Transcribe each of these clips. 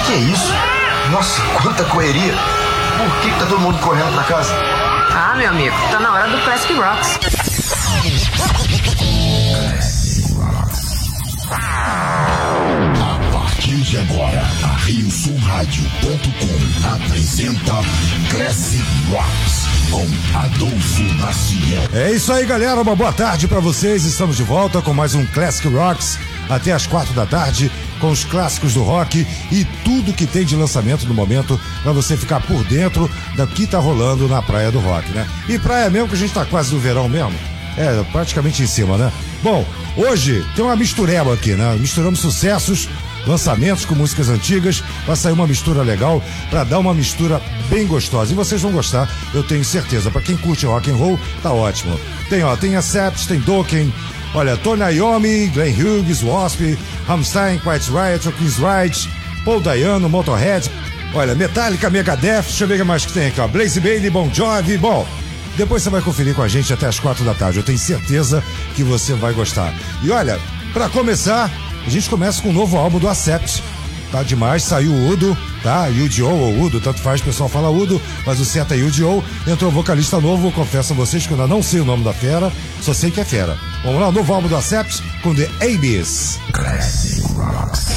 Que é isso? Nossa, quanta correria. Por que tá todo mundo correndo pra casa? Ah, meu amigo, tá na hora do Classic Rocks. A partir de agora, a RioSulRádio.com apresenta Classic Rocks com Adolfo Maciel. É isso aí, galera, uma boa tarde pra vocês. Estamos de volta com mais um Classic Rocks até as 4 da tarde, com os clássicos do rock e tudo que tem de lançamento no momento pra você ficar por dentro do que tá rolando na praia do rock, né? E praia mesmo, que a gente tá quase no verão mesmo. É, praticamente em cima, né? Bom, hoje tem uma mistureba aqui, né? Misturamos sucessos, lançamentos com músicas antigas, vai sair uma mistura legal pra dar uma mistura bem gostosa. E vocês vão gostar, eu tenho certeza. Pra quem curte rock and roll, tá ótimo. Tem Accept, tem Dokken, olha, Tony Iommi, Glenn Hughes, Wasp, Rammstein, Quiet Riot, Chris Wright, Paul Dayano, Motorhead, olha, Metallica, Megadeth, deixa eu ver o que mais que tem aqui, ó, Blaze Bayley, Bon Jovi. Bom, depois você vai conferir com a gente até as 4 da tarde. Eu tenho certeza que você vai gostar. E olha, pra começar, a gente começa com um novo álbum do Accept. Tá demais, saiu o Udo, tá? Yu-Gi-Oh! Ou Udo, tanto faz, o pessoal fala Udo, mas o certo é Yu-Gi-Oh! Entrou um vocalista novo, confesso a vocês que eu ainda não sei o nome da fera, só sei que é fera. Vamos lá, o novo álbum do Accept com The Abyss. Classic Rocks.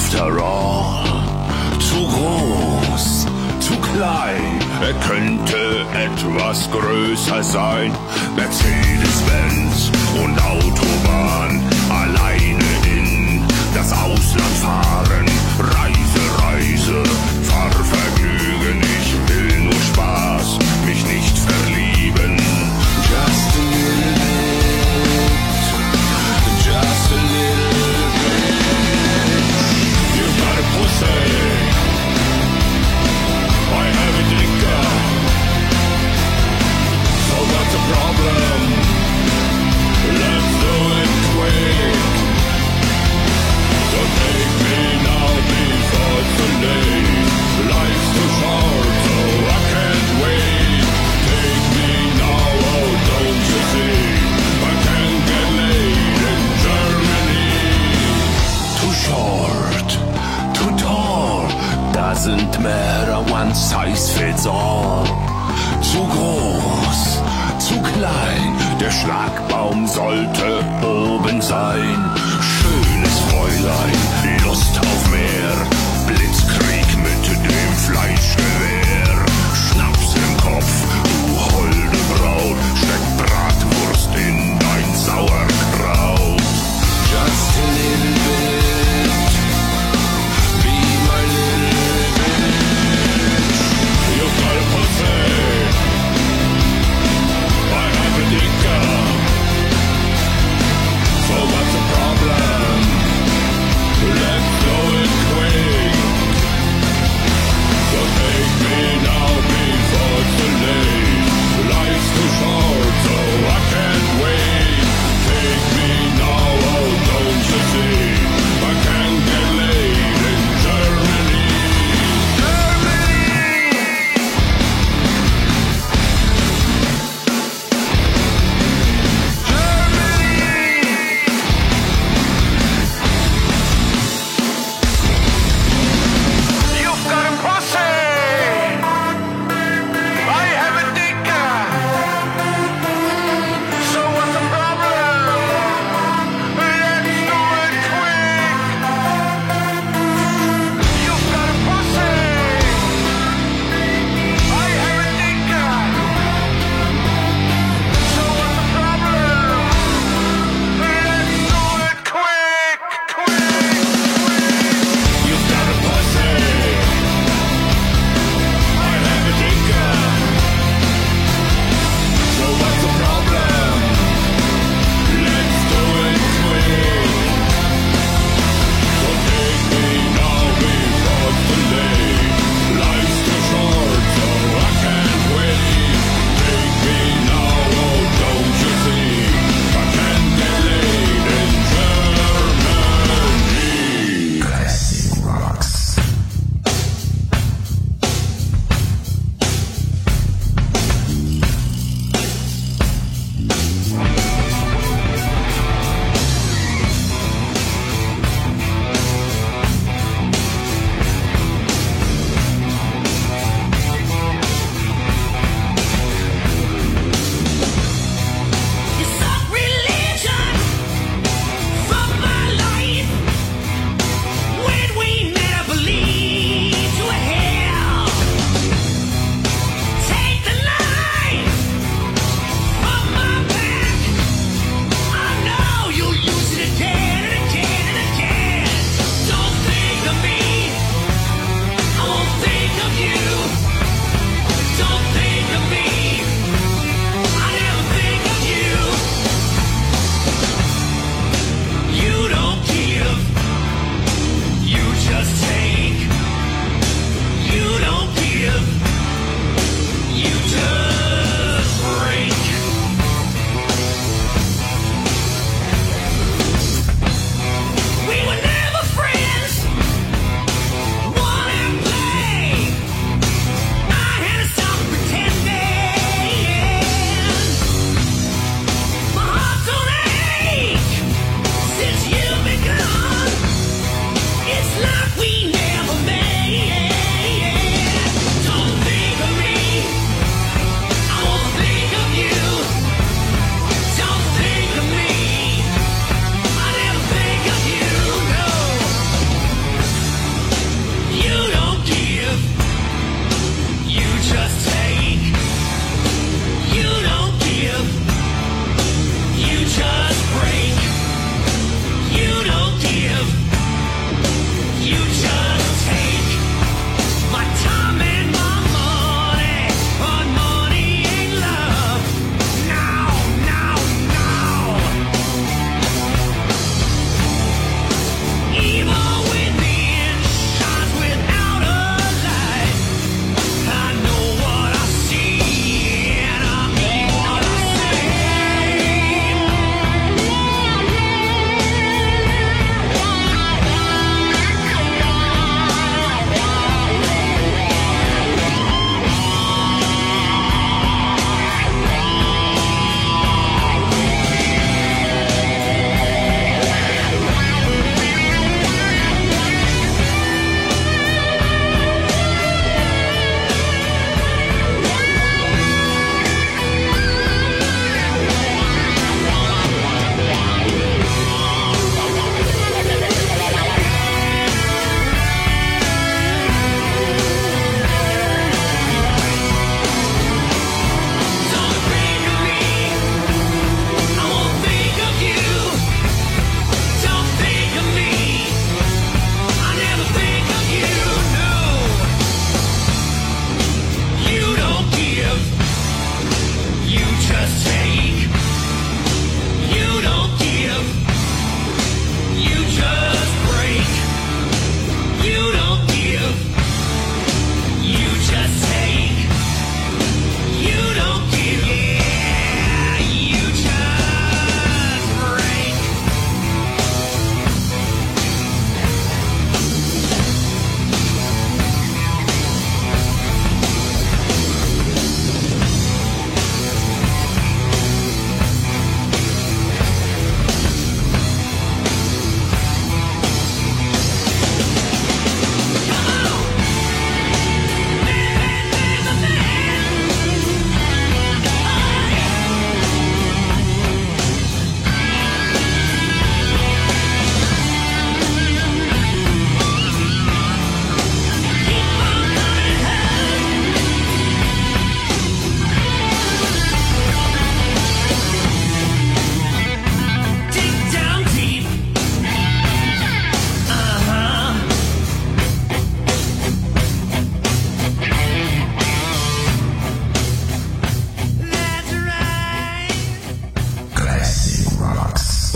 After all, zu groß, zu klein, er könnte etwas größer sein. Mercedes-Benz und Autobahn, alleine in das Ausland fahren. Reise, Reise, Fahrvergnügen, ich will nur Spaß, mich nicht verlieben. Just a little bit, just a little bit. You've got a pussy, I have a dicker. So what's the problem? Let's do it quick. Don't take me now before it's too late. Life's too short, so I can't wait. Take me now, oh don't you see? I can't get laid in Germany. Too short, too tall, doesn't matter, one size fits all. Zu groß, zu klein, der Schlagbaum sollte oben sein. Schönes Fräulein, Lust auf mehr, Blitzkrieg mit dem Fleischgewehr. Schnaps im Kopf, du holde Braut, steck Bratwurst in dein Sauerkraut. Just a little bit, be my little bitch. You've got a pussy, I have a dicker. So what's the problem? Let's do it quick.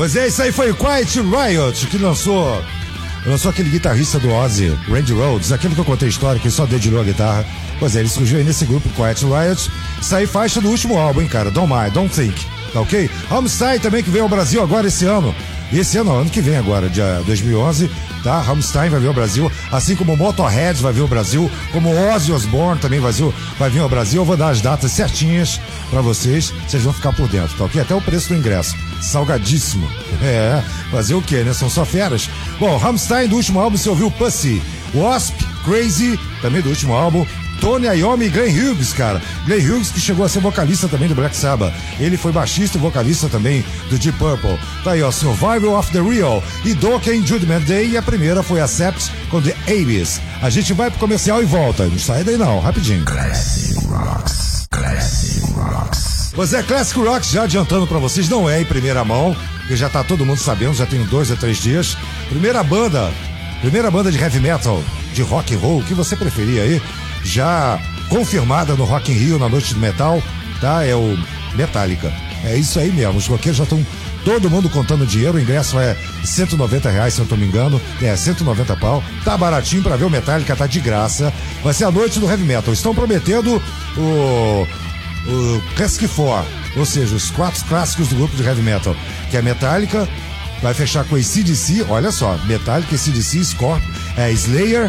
Pois é, isso aí foi o Quiet Riot, que lançou aquele guitarrista do Ozzy, Randy Rhoads, aquele que eu contei a história, que só dedilhou a guitarra. Pois é, ele surgiu aí nesse grupo Quiet Riot. Isso aí faixa do último álbum, hein, cara? Don't Mind, Don't Think, tá ok? Rammstein também, que veio ao Brasil agora esse ano. Ano que vem agora, dia 2011, tá? Rammstein vai vir ao Brasil, assim como o Motorhead vai vir ao Brasil, como o Ozzy Osbourne também vai vir ao Brasil. Eu vou dar as datas certinhas pra vocês vão ficar por dentro, tá ok? Até o preço do ingresso, salgadíssimo. Fazer o quê, né? São só feras. Bom, Rammstein do último álbum, você ouviu Pussy, Wasp, Crazy, também do último álbum, Tony Iommi e Glenn Hughes, cara. Glenn Hughes que chegou a ser vocalista também do Black Sabbath. Ele foi baixista e vocalista também do Deep Purple. Tá aí, ó, Survival of the Real e Dokken Judgment Day. E a primeira foi a Sept com The Abyss. A gente vai pro comercial e volta. Não sai daí não, rapidinho. Classic Rocks. Pois é, Classic Rocks, já adiantando pra vocês, não é em primeira mão, porque já tá todo mundo sabendo, já tem 2 a 3 dias. Primeira banda de heavy metal, de rock and roll, o que você preferir aí, já confirmada no Rock in Rio, na Noite do Metal, tá? É o Metallica. É isso aí mesmo, os roqueiros já estão todo mundo contando dinheiro, o ingresso é R$190, se eu não tô me engano, 190 pau, tá baratinho pra ver o Metallica, tá de graça, vai ser a Noite do Heavy Metal. Estão prometendo o Classic 4, ou seja, os 4 clássicos do grupo de Heavy Metal, que é Metallica, vai fechar com AC/DC, olha só, Metallica, AC/DC, Slayer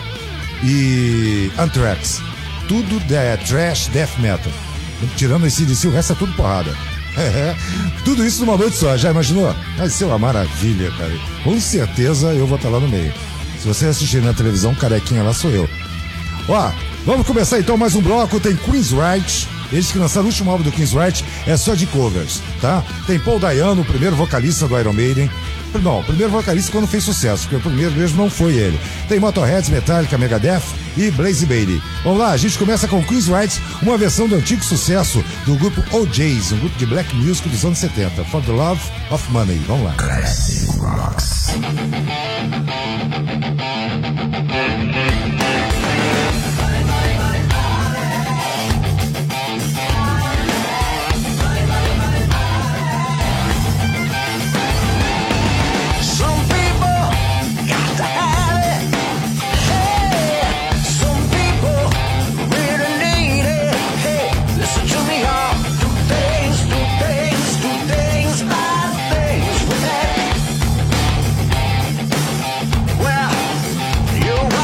e Anthrax. Tudo trash, death metal. Tirando AC/DC, o resto é tudo porrada. Tudo isso numa noite só, já imaginou? Vai ser uma maravilha, cara. Com certeza eu vou estar lá no meio. Se você assistir na televisão, carequinha lá sou eu. Ó, vamos começar então mais um bloco. Tem Queensryche. Eles que lançaram o último álbum do Queensryche é só de covers, tá? Tem Paul Dayano, o primeiro vocalista do Iron Maiden. Não, o primeiro vocalista quando fez sucesso, porque o primeiro mesmo não foi ele. Tem Motorhead, Metallica, Megadeth e Blaze Bayley. Vamos lá, a gente começa com Queensryche, uma versão do antigo sucesso do grupo OJs, um grupo de black music dos anos 70, For the Love of Money. Vamos lá. Classic Rocks. Well, you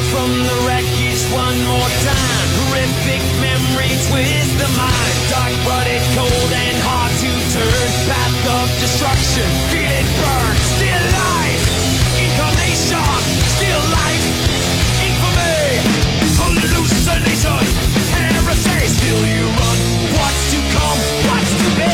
from the wreckage one more time. Horrific memory twist the mind. Dark blooded, cold and hard to turn. Path of destruction, feel it burn. Still life, incarnation. Still life, infamy. Hallucination, heresy. Still you run. What's to come? What's to be?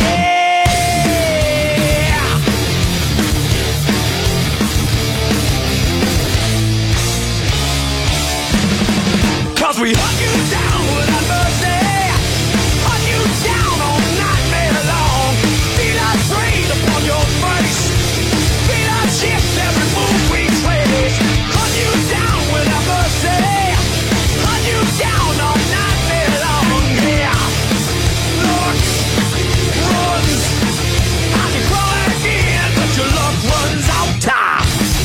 Cause we hunt you down without mercy. Hunt you down all nightmare long. Feed our trade upon your face. Feed our shift every move we trace. Hunt you down without mercy. Hunt you down all nightmare long. Yeah. Lord runs. I can crawl again, but your luck runs out time.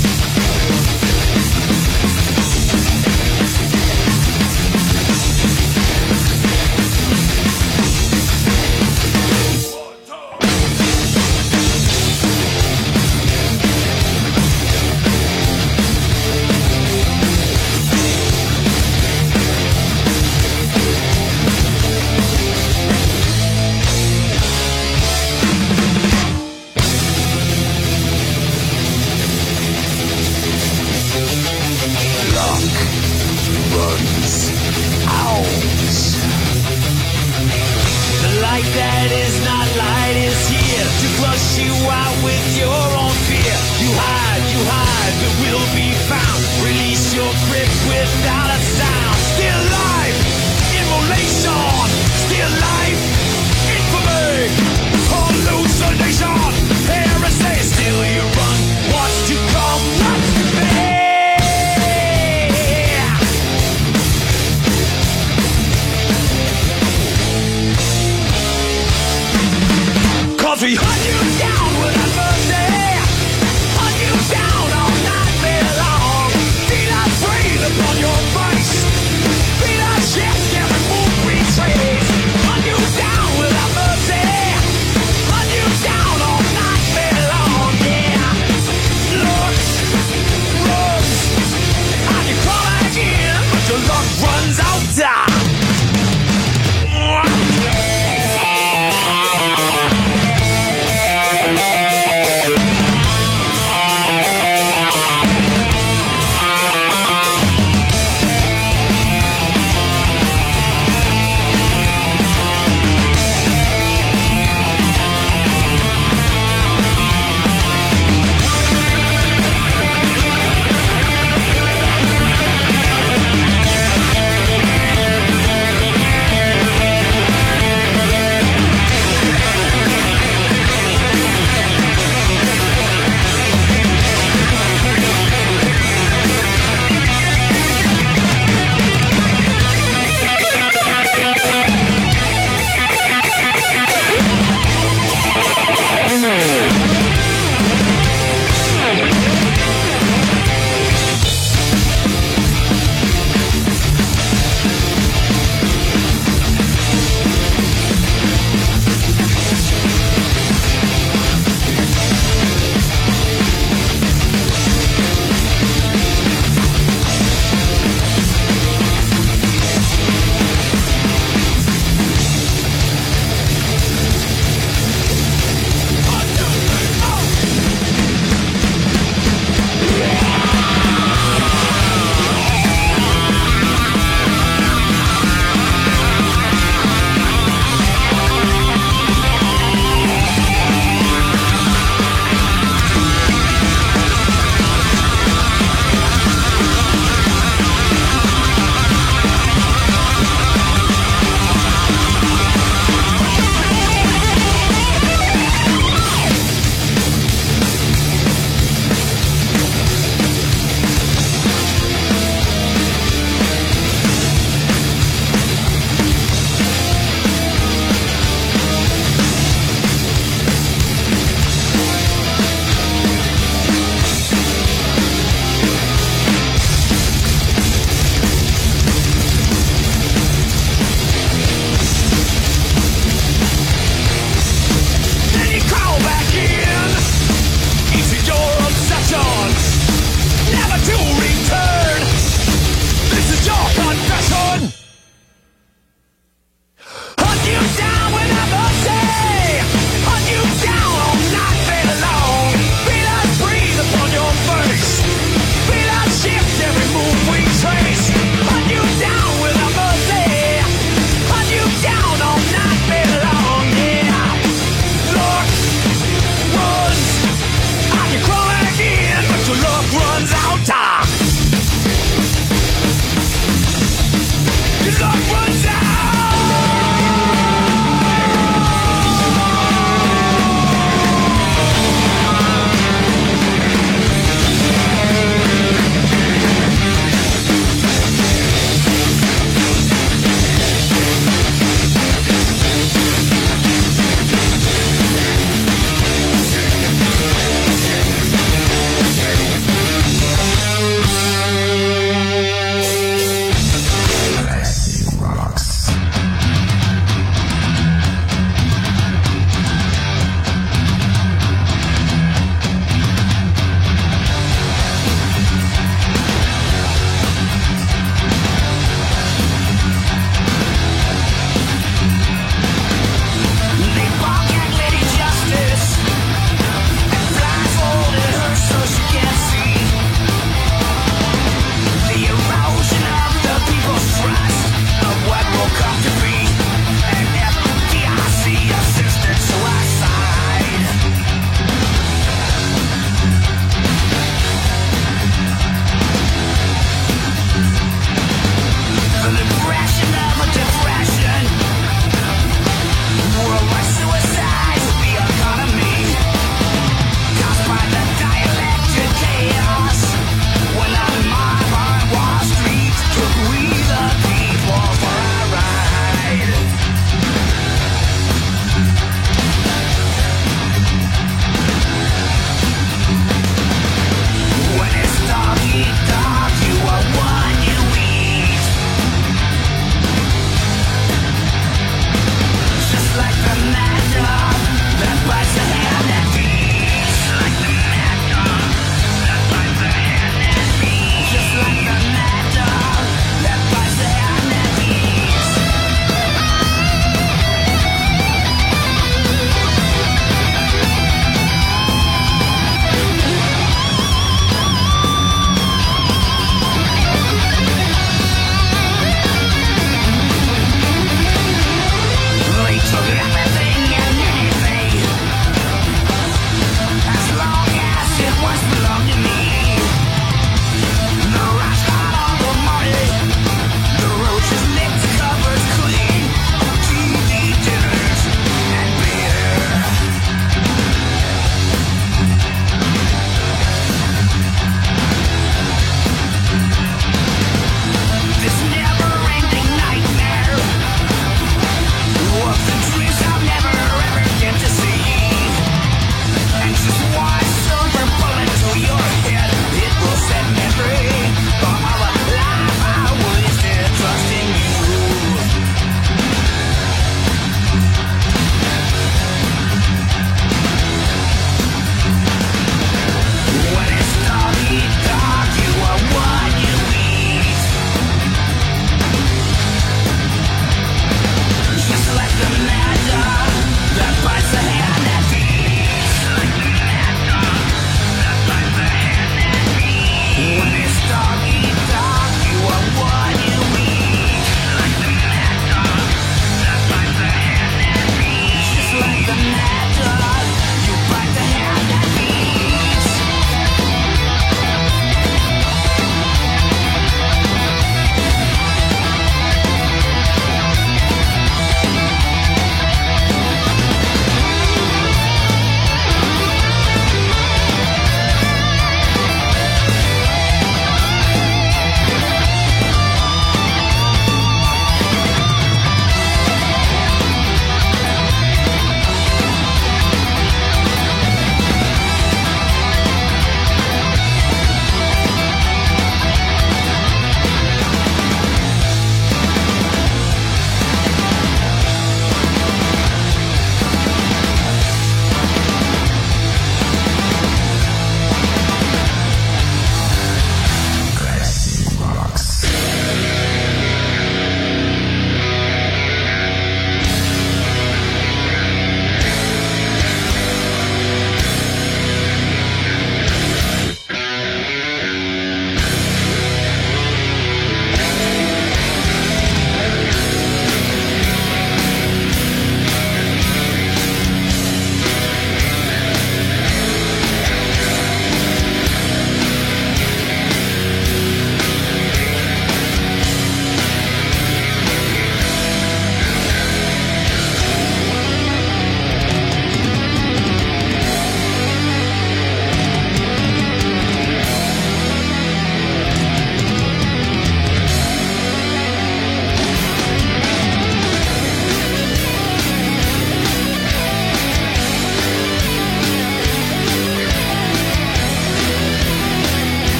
That is not light is here to flush you out with your own fear. You hide, but will be found. Release your grip without a sound. Still life, immolation. Still life, infamy. Hallucination, heresy. Still you run. What's to come? What's to be? Cause we hunt you down without mercy. Hunt you down all nightmare long. Feed our trade upon your face. Feed our shift every move we trace. Hunt you down without mercy. Hunt you down all nightmare long. Yeah. Lord runs. I can crawl again, but your luck runs out time.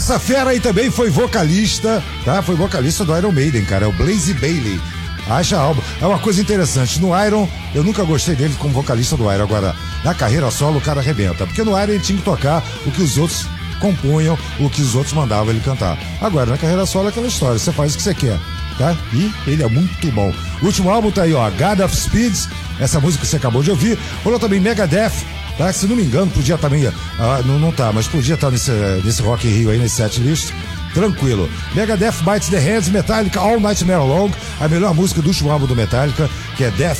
Essa fera aí também foi vocalista, tá? Foi vocalista do Iron Maiden, cara. É o Blaze Bayley. Acha álbum. É uma coisa interessante. No Iron, eu nunca gostei dele como vocalista do Iron. Agora, na carreira solo, o cara arrebenta. Porque no Iron ele tinha que tocar o que os outros compunham, o que os outros mandavam ele cantar. Agora, na carreira solo é aquela história. Você faz o que você quer, tá? E ele é muito bom. O último álbum tá aí, ó. God of Speeds. Essa música que você acabou de ouvir. Rolou também Megadeth. Tá? Se não me engano, podia também. Não tá, mas podia estar nesse Rock in Rio aí, nesse set list. Tranquilo. Megadeth Bites the Hands, Metallica All Nightmare Long, a melhor música do último álbum do Metallica, que é Death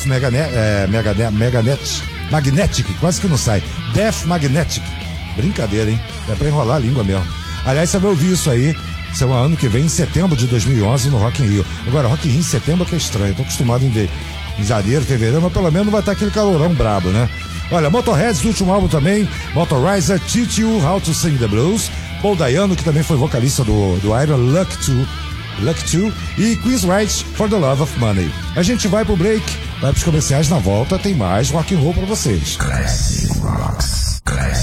Magnetic, quase que não sai. Death Magnetic. Brincadeira, hein? É pra enrolar a língua mesmo. Aliás, você vai ouvir isso aí, isso é o ano que vem, em setembro de 2011, no Rock in Rio. Agora, Rock in Rio em setembro é que é estranho, tô acostumado em ver em janeiro, fevereiro, mas pelo menos não vai estar aquele calorão brabo, né? Olha, Motorhead, do último álbum também, Motorizer, Teach You How to Sing the Blues, Paul Dayano, que também foi vocalista do Iron, Luck 2, e Queen's Right, For the Love of Money. A gente vai pro break, vai pros comerciais, na volta tem mais rock and roll pra vocês. Classic Rocks.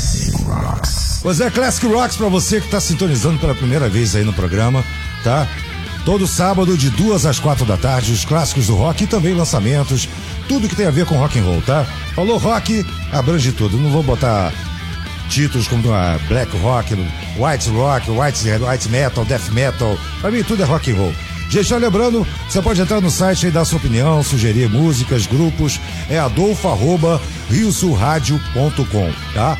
Pois é, Classic Rocks pra você que tá sintonizando pela primeira vez aí no programa, tá? Todo sábado de 2 às 4 da tarde, os clássicos do rock e também lançamentos, tudo que tem a ver com rock and roll, tá? Falou rock, abrange tudo. Não vou botar títulos como Black Rock, White Metal, Death Metal. Pra mim tudo é rock and roll. Gente, só lembrando, você pode entrar no site e dar sua opinião, sugerir músicas, grupos, é adolfo@riosulradio.com, tá?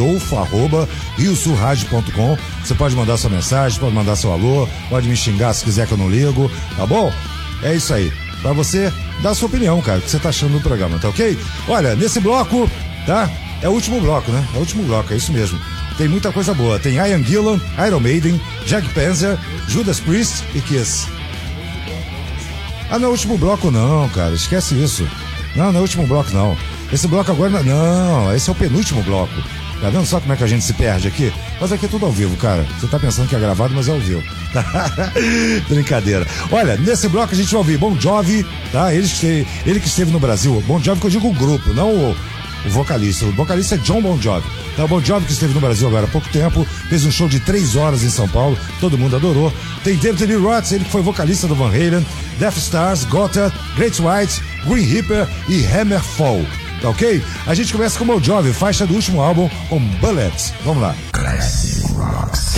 adolfo@riosulradio.com. Você pode mandar sua mensagem, pode mandar seu alô, pode me xingar se quiser que eu não ligo, tá bom? É isso aí, pra você dar sua opinião, cara, o que você tá achando do programa, tá ok? Olha, nesse bloco, tá? É o último bloco, né? É o último bloco, é isso mesmo. Tem muita coisa boa, tem Ian Gillan, Iron Maiden, Jack Panzer, Judas Priest e Kiss. Ah, não é o último bloco não, cara, esquece isso. Não é o último bloco não. Esse bloco agora não, esse é o penúltimo bloco. Tá vendo só como é que a gente se perde aqui? Mas aqui é tudo ao vivo, cara. Você tá pensando que é gravado, mas é ao vivo. Brincadeira. Olha, nesse bloco a gente vai ouvir Bon Jovi, tá? Ele que esteve no Brasil. Bon Jovi que eu digo o grupo, não o vocalista. O vocalista é John Bon Jovi. Tá, o Bon Jovi que esteve no Brasil agora há pouco tempo, fez um show de 3 horas em São Paulo, todo mundo adorou. Tem David Lee Roth, ele que foi vocalista do Van Halen, Death Stars, Gotha, Great White, Green Reaper e Hammerfall. Tá ok? A gente começa com o Bon Jovi, faixa do último álbum, com Bullets. Vamos lá. Classic Rocks.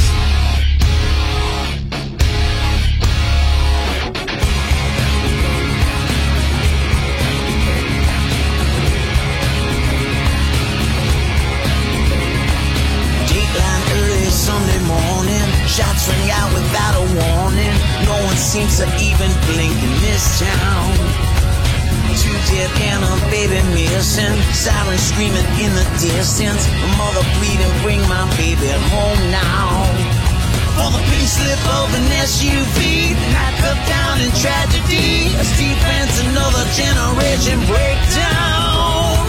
Sunday morning, shots ring out without a warning. No one seems to even blink in this town. 2 dead and a baby missing, sirens screaming in the distance. A mother bleeding, bring my baby home now. For the pink slip of an SUV, pack up down in tragedy. As defense, another generation breakdown.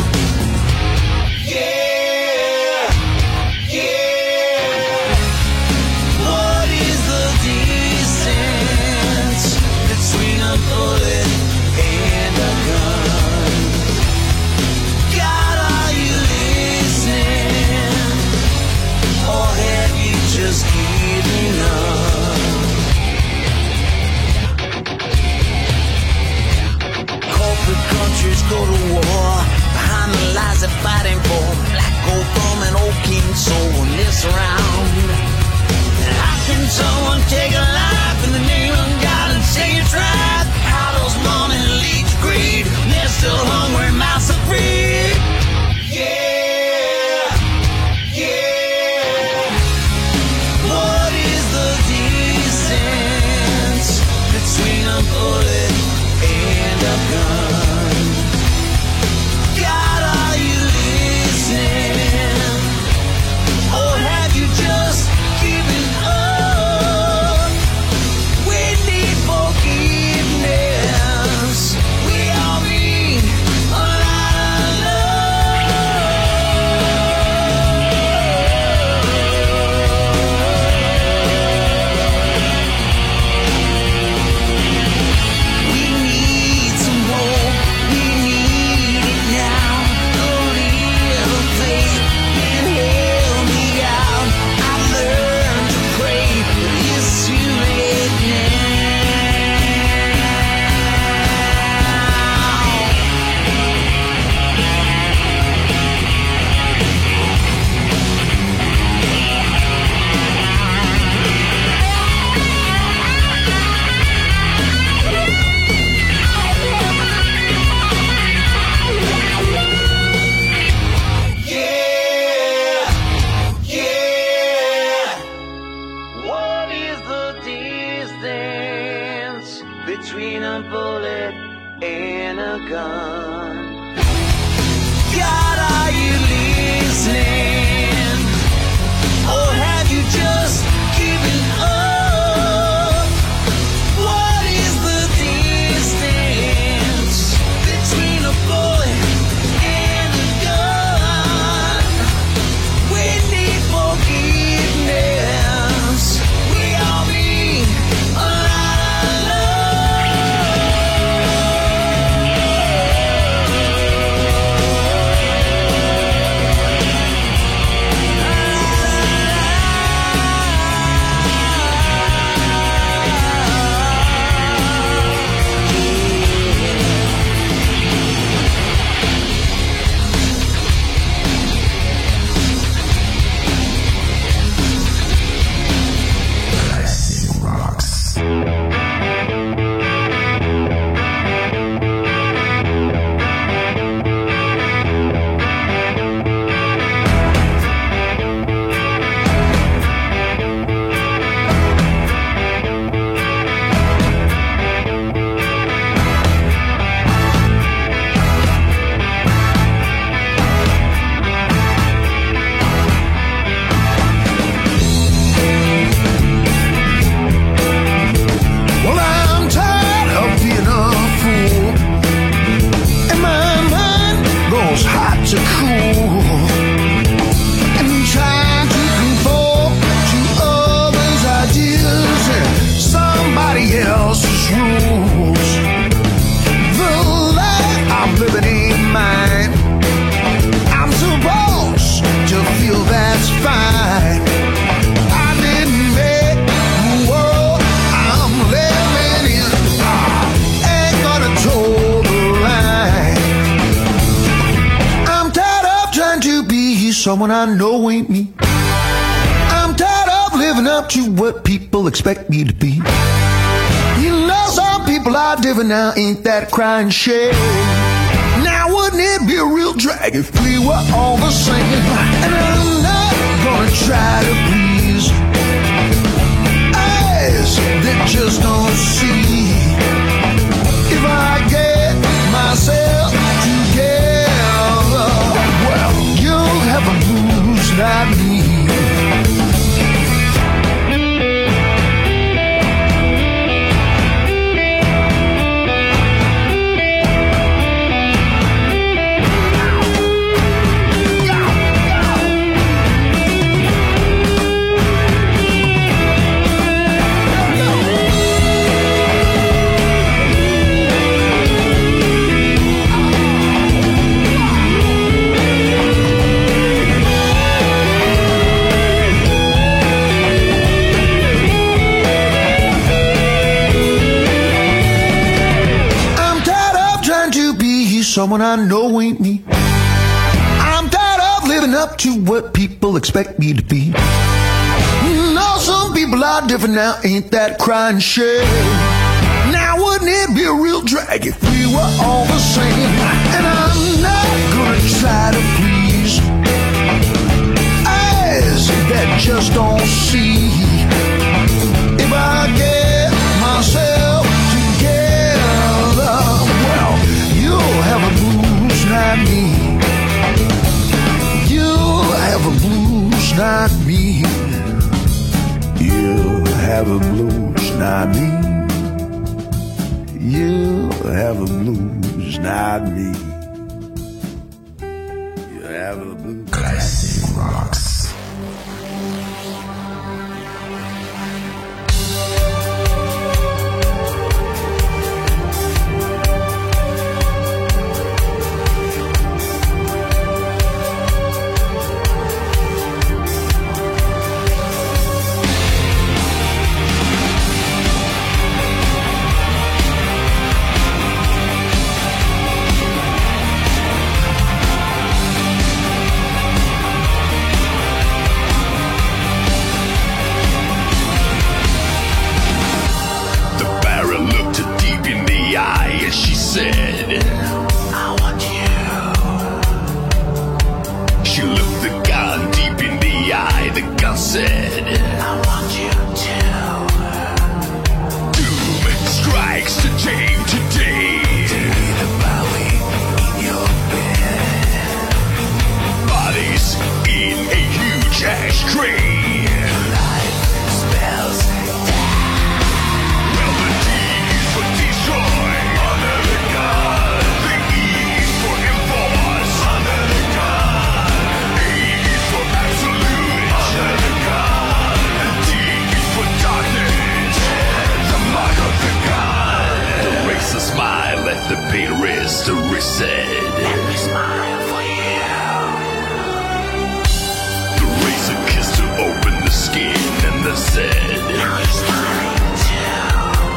Yeah, yeah. Between a bullet and a gun, God, are you listening, or have you just given up? Corporate countries go to war behind the lies they're fighting for. Black gold from an old king soul in this round. How can someone take a life in the name of God and say it's right? How does money lead to greed? They're still hungry, mouths are free. Yeah, yeah. What is the distance between a bullet and a gun? God, are you listening? Or have you just given up? We need forgiveness. We all need a lot of love. We need some hope gun. God, are you listening? Or have you just given up? What is the distance between a boy and a gun? We need forgiveness. We all need a lot of Well, I'm tired of being a fool, and my mind goes hot to cool, and trying to conform to others' ideas and somebody else's rules. The life I'm living ain't mine. I'm supposed to feel that's fine. I didn't make the world I'm living in. Ain't gonna toe the line. I'm tired of trying to be someone I know ain't me. I'm tired of living up to what people expect me to be. You know, some people are different now, ain't that crying shame? Now wouldn't it be a real drag if we were all the same? And I'm not gonna try to please eyes that just don't see. If I get myself together, well, you'll have a blues, not me. Someone I know ain't me. I'm tired of living up to what people expect me to be. You know, some people are different now, ain't that crying shame? Now wouldn't it be a real drag if we were all the same? And I'm not gonna try to please eyes that just don't see. If I get myself together, well, you'll have a blues, not me. You'll have a blues, not me. You'll have a blues, not me. You'll have a blues, not me. You'll have a blues. Classic Rocks. ash tree. Life spells death. Well, the D is for destroy. Under the gun. The E is for enforce. Under the gun. A is for absolute. Under the gun. And D is for darkness. The mark of the gun. The racer smile at the palerist to reset. Let me smile for you. The racer kissed to open the skin and the said, now you're smiling too.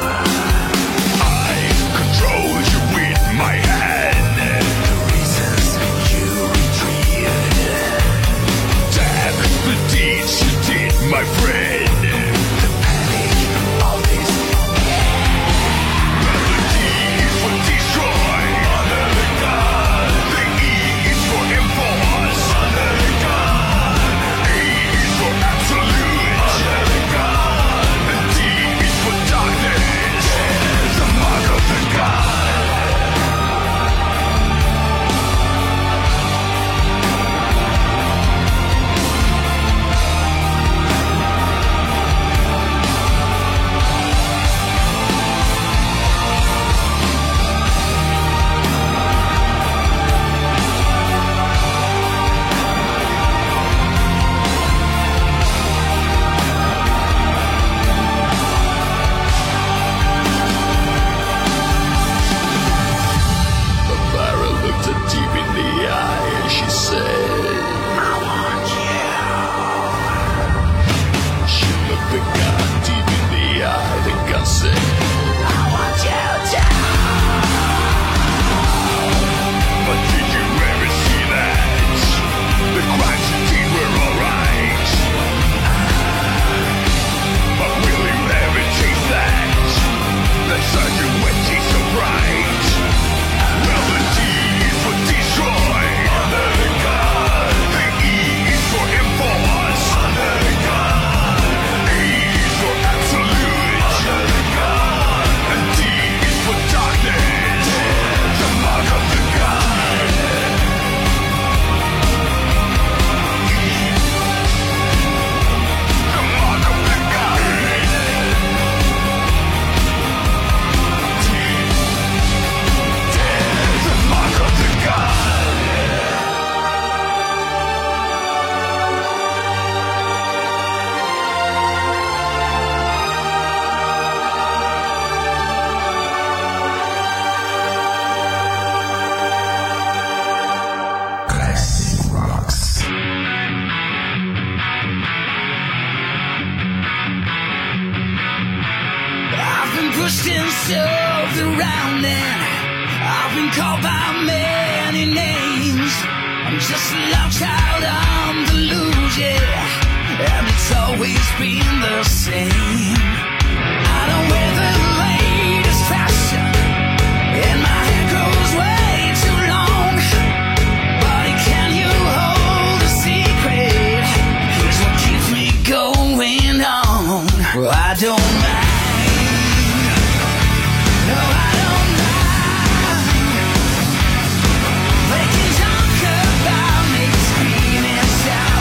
I control you with my hand. The reasons you retreated. Damn the deeds you did, my friend. The panic, all this. The D is for destroy. Under the gun. The E is for enforce. Under the gun. A is for absolute. Under the gun. And D is for darkness. The mark of the gun. Elvira looked her deep in the eye and she said, I want you. She looked the gun deep in the eye. The gun said, I want you too. But did you ever see that? The crimes you did were alright. But will you ever change that? That sun you went so bright. Well, the D is for destroy. Under the gun. The E is for enforce. Under the gun. A is for absolute. Under the gun. And D is for darkness. The mark of the gun. The mark of the gun. The mark of the gun. Classic Rocks. I've been pushed and shoved around and I've been called by many names. I'm just a lost child on the loose, yeah. And it's always been the same. I don't wear the latest fashion and my hair grows way too long. Buddy, can you hold a secret? Here's what keeps me going on. Well, I don't mind. No, I don't mind. They can talk about me, scream and shout.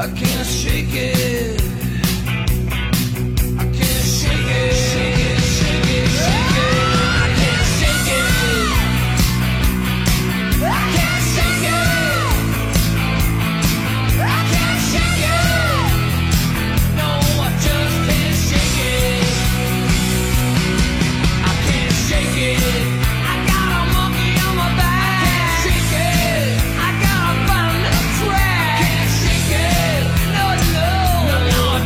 can't shake it. I can't shake it. Shake it, shake it, shake it. I can't shake it. I can't shake it. I can't shake it. No, I just can't shake it. I can't shake it. I got a monkey on my back. Can't shake it. I gotta find a little track. Can't shake it. No, no, no, no.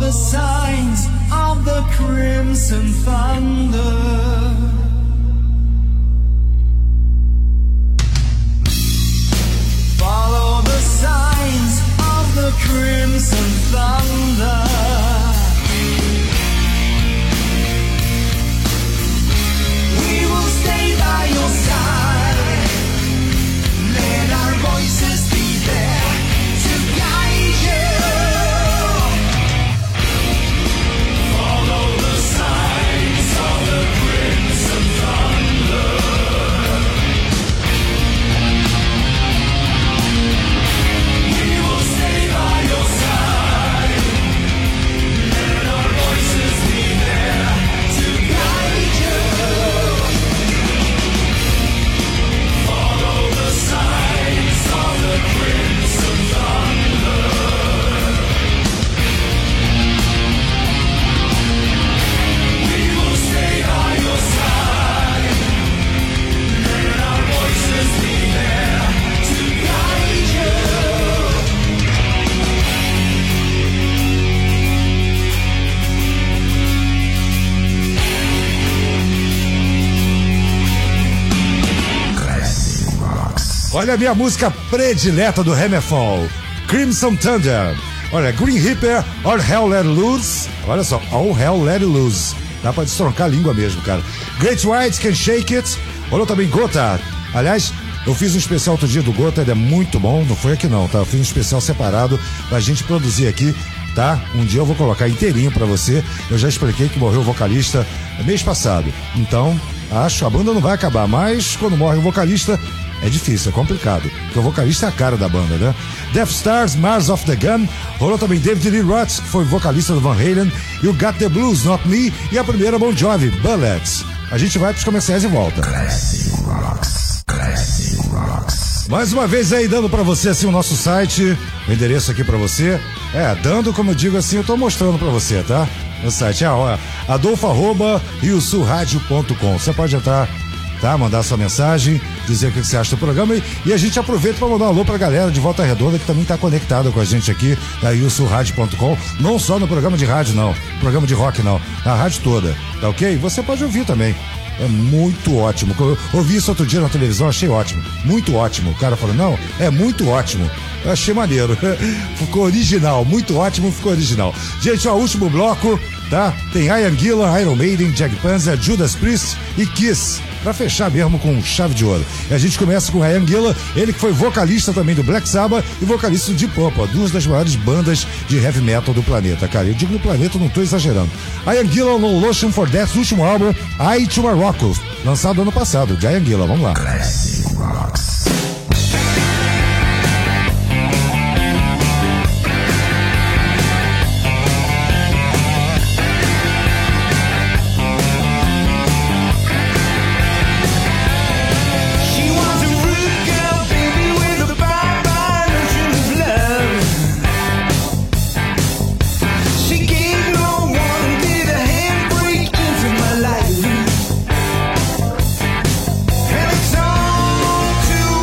the signs of the crimson thunder. Follow the signs of the crimson thunder. We will stay by your side. Let our voices be there to guide you. Follow the signs of the crimson thunder. We will stay by your side. Let our voices be there to guide you. Follow the signs of the crimson thunder. We will stay by your side. Let our voices be there to guide you. Olha a minha música predileta do Hammerfall, Crimson Thunder. Olha, Green Reaper, All Hell Let Loose. Olha só, All Hell Let Loose. Dá pra destroncar a língua mesmo, cara. Great White Can Shake It. Olha também Gotthard. Aliás, eu fiz um especial outro dia do Gotthard, é muito bom. Não foi aqui não, tá? Eu fiz um especial separado pra gente produzir aqui, tá? Um dia eu vou colocar inteirinho pra você. Eu já expliquei que morreu o vocalista mês passado. Então, acho que a banda não vai acabar, mas quando morre o vocalista é difícil, é complicado, porque o vocalista é a cara da banda, né? Death Stars, Mars of the Gun. Rolou também David Lee Roth, que foi vocalista do Van Halen, e o Got the Blues, Not Me, e a primeira Bon Jovi, Bullets. A gente vai pros comerciais e volta. Classic Rocks. Classic Rocks. Mais uma vez aí, dando pra você assim o nosso site, o endereço aqui pra você. Dando, como eu digo assim, eu tô mostrando pra você, tá? No site, adolfo@riosulradio.com. Você pode entrar, tá? Mandar sua mensagem, dizer o que você acha do programa e a gente aproveita para mandar um alô pra galera de Volta Redonda que também tá conectada com a gente aqui na riosulradio.com, não só no programa de rádio não, programa de rock não, na rádio toda, tá ok? Você pode ouvir também. É muito ótimo. Eu ouvi isso outro dia na televisão, achei ótimo. Muito ótimo. O cara falou, não, é muito ótimo. Eu achei maneiro. Ficou original. Muito ótimo, ficou original. Gente, ó, último bloco, tá? Tem Ian Gillan, Iron Maiden, Jag Panzer, Judas Priest e Kiss. Pra fechar mesmo com chave de ouro. E a gente começa com Ian Gillan, ele que foi vocalista também do Black Sabbath e vocalista do Deep Purple, duas das maiores bandas de heavy metal do planeta, cara. Eu digo no planeta, não tô exagerando. Ian Gillan no Lotion for Death, último álbum, I to Morocco, lançado ano passado, de Ian Gillan. Vamos lá. Classic Rocks. She was a rude girl, baby, with a fine notion of love. She gave no one, did a handbrake into my life. And it's all too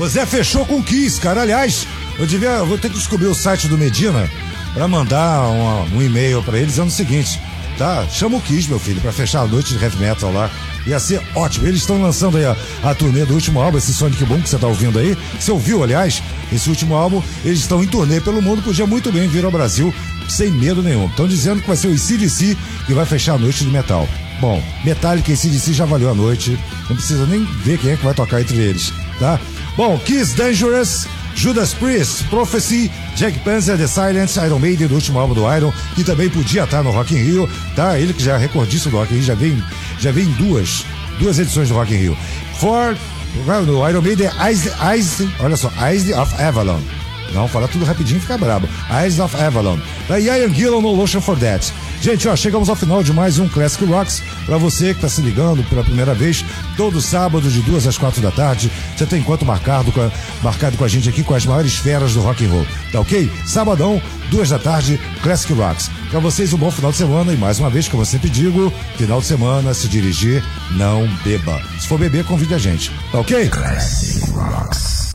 O Zé fechou com o Kiss, cara. Aliás, eu vou ter que descobrir o site do Medina pra mandar um e-mail pra eles dizendo o seguinte, tá? Chama o Kiss, meu filho, pra fechar a noite de heavy metal lá. Ia ser ótimo. Eles estão lançando aí a turnê do último álbum, esse Sonic Boom que você tá ouvindo aí. Você ouviu, aliás, esse último álbum. Eles estão em turnê pelo mundo, podia muito bem vir ao Brasil sem medo nenhum. Estão dizendo que vai ser o AC/DC que vai fechar a noite de metal. Bom, Metallica e AC/DC já valeu a noite. Não precisa nem ver quem é que vai tocar entre eles, tá? Bom, Kiss Dangerous, Judas Priest, Prophecy, Jack Panzer, The Silence, Iron Maiden, do último álbum do Iron, que também podia estar no Rock in Rio, tá? Ele que já é recordista do Rock in Rio, já vem duas edições do Rock in Rio. No Iron Maiden, olha só, Eyes of Avalon. Não, fala tudo rapidinho e fica brabo. Eyes of Avalon. Da Ian Gillan, No Lotion for That. Gente, ó, chegamos ao final de mais um Classic Rocks. Pra você que tá se ligando pela primeira vez, todo sábado de 2 às 4 da tarde, você tem encontro marcado com a gente aqui com as maiores feras do rock and roll. Tá ok? Sabadão, 2 da tarde, Classic Rocks. Pra vocês, um bom final de semana e mais uma vez, como eu sempre digo, final de semana, se dirigir, não beba. Se for beber, convide a gente. Tá ok? Classic Rocks.